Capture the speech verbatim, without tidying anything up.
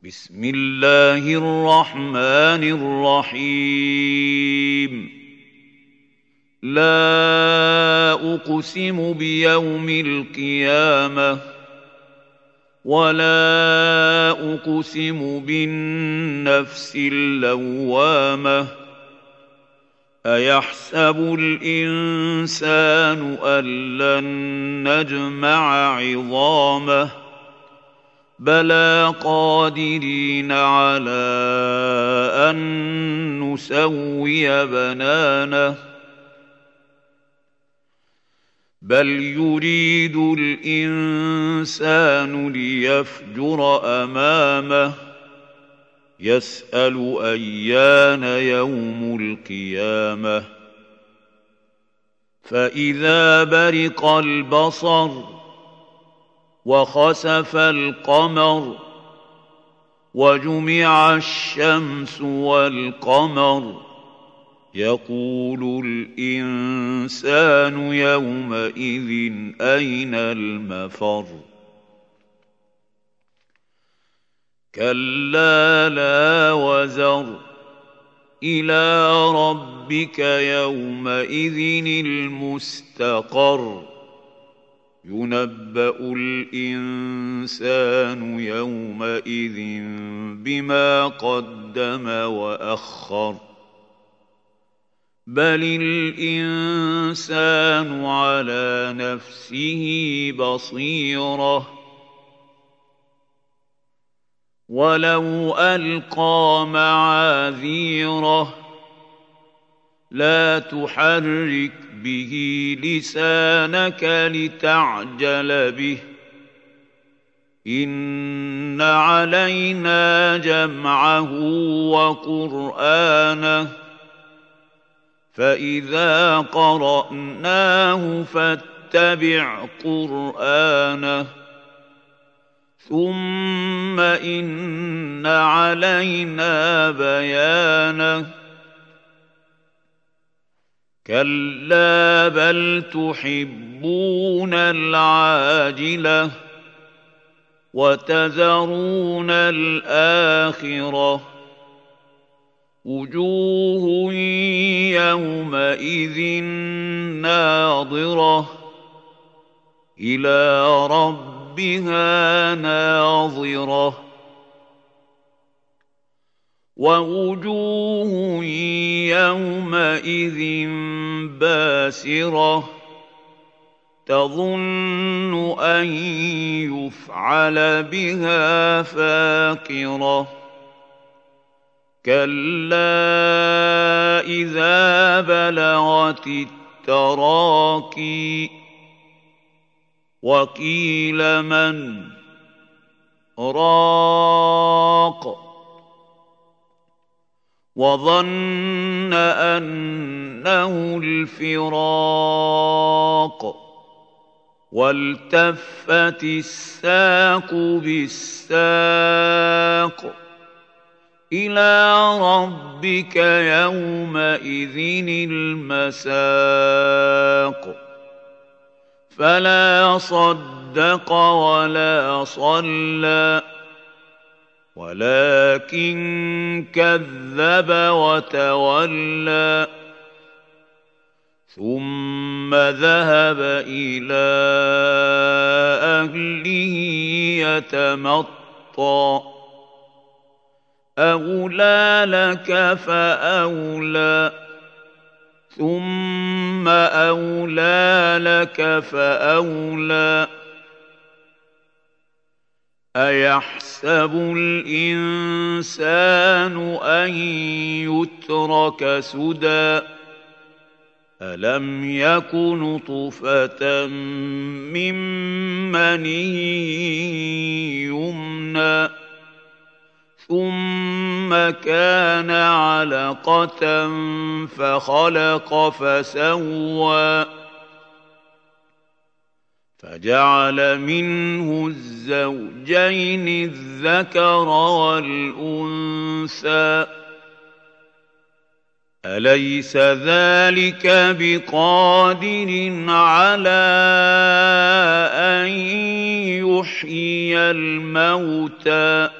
بسم الله الرحمن الرحيم لا أقسم بيوم القيامة ولا أقسم بالنفس اللوامة أيحسب الإنسان أن لن نجمع عظامه بلى قادرين على أن نسوي بنانه بل يريد الإنسان ليفجر أمامه يسأل أيان يوم القيامة فإذا برق البصر وخسف القمر وجمع الشمس والقمر يقول الإنسان يومئذ أين المفر كلا لا وزر إلى ربك يومئذ المستقر ينبأ الإنسان يومئذ بما قدم وأخر بل الإنسان على نفسه بصيرة ولو ألقى معاذيره لا تحرك به لسانك لتعجل به إن علينا جمعه وقرآنه فإذا قرأناه فاتبع قرآنه ثم إن علينا بيانه كلا بل تحبون العاجلة وتذرون الآخرة وجوه يومئذ ناظرة إلى ربها ناظرة ووجوه يومئذ باسرة تظن أن يفعل بها فاقرة كلا إذا بلغت التراقي وقيل من راق وظن أنه الفراق والتفت الساق بالساق إلى ربك يومئذ المساق فلا صدق ولا صلى ولكن كذب وتولى ثم ذهب إلى أهله يتمطى أولى لك فأولى ثم أولى لك فأولى أيحسب الإنسان أن يترك سدى ألم يك نطفة من مني يمنى ثم كان علقة فخلق فسوى فجعل منه الزوجين الذكر والأنثى أليس ذلك بقادر على أن يحيي الموتى